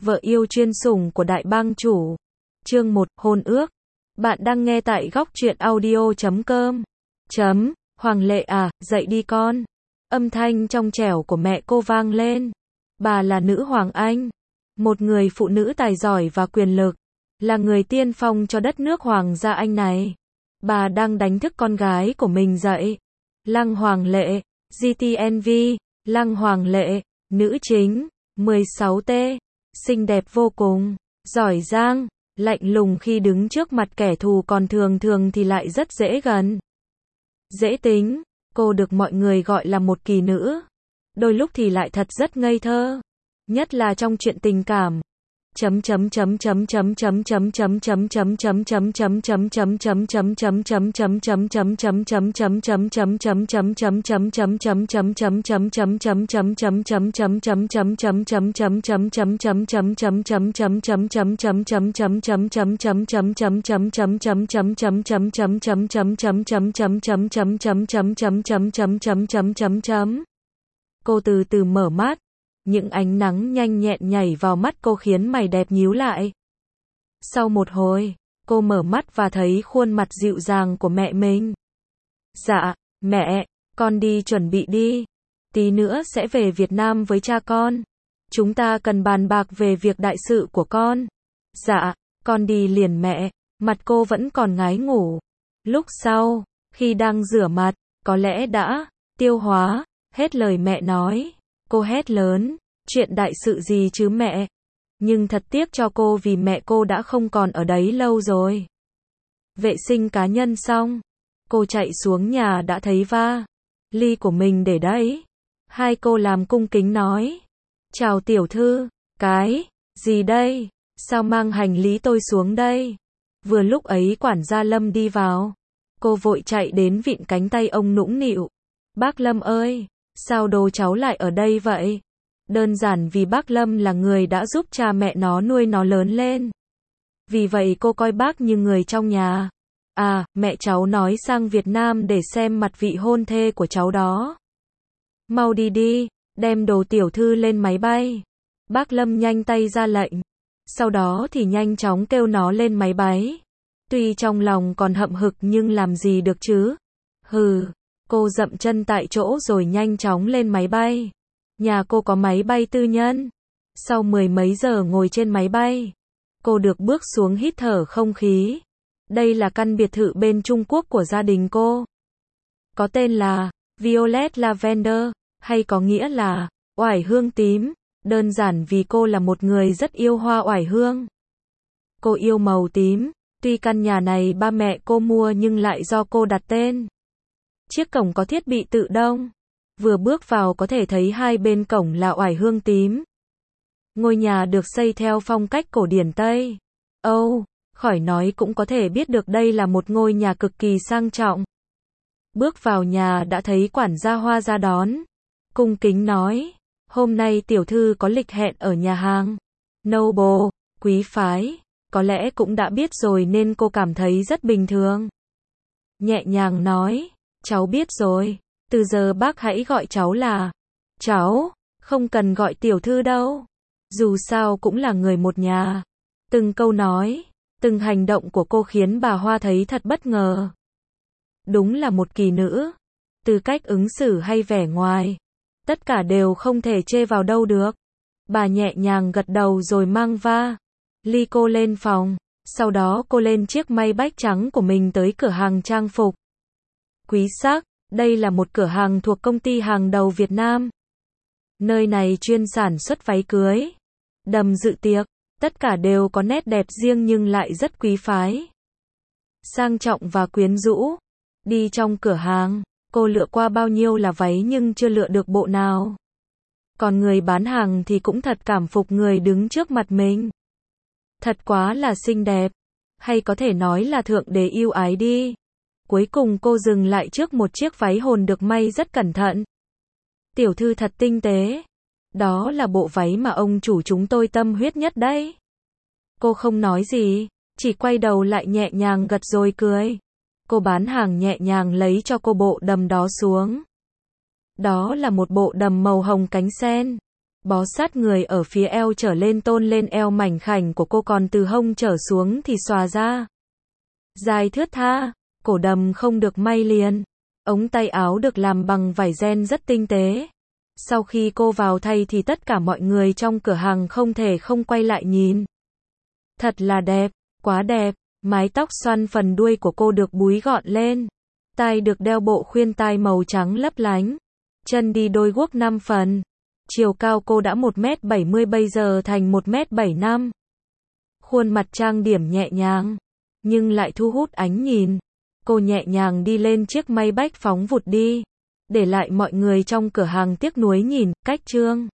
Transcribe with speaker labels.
Speaker 1: vợ yêu chuyên sủng của đại bang chủ. Chương 1, hôn ước. Bạn đang nghe tại góc truyện audio.com. Hoàng Lệ à, dậy đi con. Âm thanh trong trẻo của mẹ cô vang lên. Bà là nữ hoàng Anh, một người phụ nữ tài giỏi và quyền lực, là người tiên phong cho đất nước hoàng gia Anh này. Bà đang đánh thức con gái của mình dậy. Lăng Hoàng Lệ, GTNV, Lăng Hoàng Lệ, nữ chính, 16T, xinh đẹp vô cùng, giỏi giang, lạnh lùng khi đứng trước mặt kẻ thù, còn thường thường thì lại rất dễ gần. Dễ tính, cô được mọi người gọi là một kỳ nữ. Đôi lúc thì lại thật rất ngây thơ, nhất là trong chuyện tình cảm. Cô từ từ mở mắt. Những ánh nắng nhanh nhẹn nhảy vào mắt cô khiến mày đẹp nhíu lại. Sau một hồi, cô mở mắt và thấy khuôn mặt dịu dàng của mẹ mình. Dạ, mẹ, con đi chuẩn bị đi. Tí nữa sẽ về Việt Nam với cha con. Chúng ta cần bàn bạc về việc đại sự của con. Dạ, con đi liền mẹ. Mặt cô vẫn còn ngái ngủ. Lúc sau, khi đang rửa mặt, có lẽ đã tiêu hóa hết lời mẹ nói. Cô hét lớn, chuyện đại sự gì chứ mẹ? Nhưng thật tiếc cho cô vì mẹ cô đã không còn ở đấy lâu rồi. Vệ sinh cá nhân xong, cô chạy xuống nhà đã thấy ly của mình để đấy. Hai cô làm cung kính nói, chào tiểu thư, cái gì đây? Sao mang hành lý tôi xuống đây? Vừa lúc ấy quản gia Lâm đi vào. Cô vội chạy đến vịn cánh tay ông nũng nịu. Bác Lâm ơi! Sao đồ cháu lại ở đây vậy? Đơn giản vì bác Lâm là người đã giúp cha mẹ nó nuôi nó lớn lên. Vì vậy cô coi bác như người trong nhà. À, mẹ cháu nói sang Việt Nam để xem mặt vị hôn thê của cháu đó. Mau đi đi, đem đồ tiểu thư lên máy bay. Bác Lâm nhanh tay ra lệnh. Sau đó thì nhanh chóng kêu nó lên máy bay. Tuy trong lòng còn hậm hực nhưng làm gì được chứ? Hừ. Cô dậm chân tại chỗ rồi nhanh chóng lên máy bay. Nhà cô có máy bay tư nhân. Sau 10 mấy giờ ngồi trên máy bay, cô được bước xuống hít thở không khí. Đây là căn biệt thự bên Trung Quốc của gia đình cô. Có tên là Violet Lavender, hay có nghĩa là oải hương tím. Đơn giản vì cô là một người rất yêu hoa oải hương. Cô yêu màu tím. Tuy căn nhà này ba mẹ cô mua nhưng lại do cô đặt tên. Chiếc cổng có thiết bị tự động. Vừa bước vào có thể thấy hai bên cổng là oải hương tím. Ngôi nhà được xây theo phong cách cổ điển Tây Âu, khỏi nói cũng có thể biết được đây là một ngôi nhà cực kỳ sang trọng. Bước vào nhà đã thấy quản gia Hoa ra đón. Cung kính nói, hôm nay tiểu thư có lịch hẹn ở nhà hàng Noble, quý phái. Có lẽ cũng đã biết rồi nên cô cảm thấy rất bình thường. Nhẹ nhàng nói, cháu biết rồi, từ giờ bác hãy gọi cháu là cháu, không cần gọi tiểu thư đâu. Dù sao cũng là người một nhà. Từng câu nói, từng hành động của cô khiến bà Hoa thấy thật bất ngờ. Đúng là một kỳ nữ. Từ cách ứng xử hay vẻ ngoài, tất cả đều không thể chê vào đâu được. Bà nhẹ nhàng gật đầu rồi mang ly cô lên phòng. Sau đó cô lên chiếc Maybach trắng của mình tới cửa hàng trang phục Quý Sắc. Đây là một cửa hàng thuộc công ty hàng đầu Việt Nam. Nơi này chuyên sản xuất váy cưới, đầm dự tiệc, tất cả đều có nét đẹp riêng nhưng lại rất quý phái, sang trọng và quyến rũ. Đi trong cửa hàng, cô lựa qua bao nhiêu là váy nhưng chưa lựa được bộ nào. Còn người bán hàng thì cũng thật cảm phục người đứng trước mặt mình. Thật quá là xinh đẹp, hay có thể nói là thượng đế yêu ái đi. Cuối cùng cô dừng lại trước một chiếc váy hồn được may rất cẩn thận. Tiểu thư thật tinh tế. Đó là bộ váy mà ông chủ chúng tôi tâm huyết nhất đấy. Cô không nói gì, chỉ quay đầu lại nhẹ nhàng gật rồi cười. Cô bán hàng nhẹ nhàng lấy cho cô bộ đầm đó xuống. Đó là một bộ đầm màu hồng cánh sen. Bó sát người ở phía eo trở lên tôn lên eo mảnh khảnh của cô, còn từ hông trở xuống thì xòa ra. Dài thướt tha, cổ đầm không được may liền. Ống tay áo được làm bằng vải ren rất tinh tế. Sau khi cô vào thay thì tất cả mọi người trong cửa hàng không thể không quay lại nhìn. Thật là đẹp, quá đẹp. Mái tóc xoăn phần đuôi của cô được búi gọn lên. Tai được đeo bộ khuyên tai màu trắng lấp lánh. Chân đi đôi guốc 5 phần. Chiều cao cô đã 1m70 bây giờ thành 1m75. Khuôn mặt trang điểm nhẹ nhàng, nhưng lại thu hút ánh nhìn. Cô nhẹ nhàng đi lên chiếc Maybach phóng vụt đi, để lại mọi người trong cửa hàng tiếc nuối nhìn. Cách chương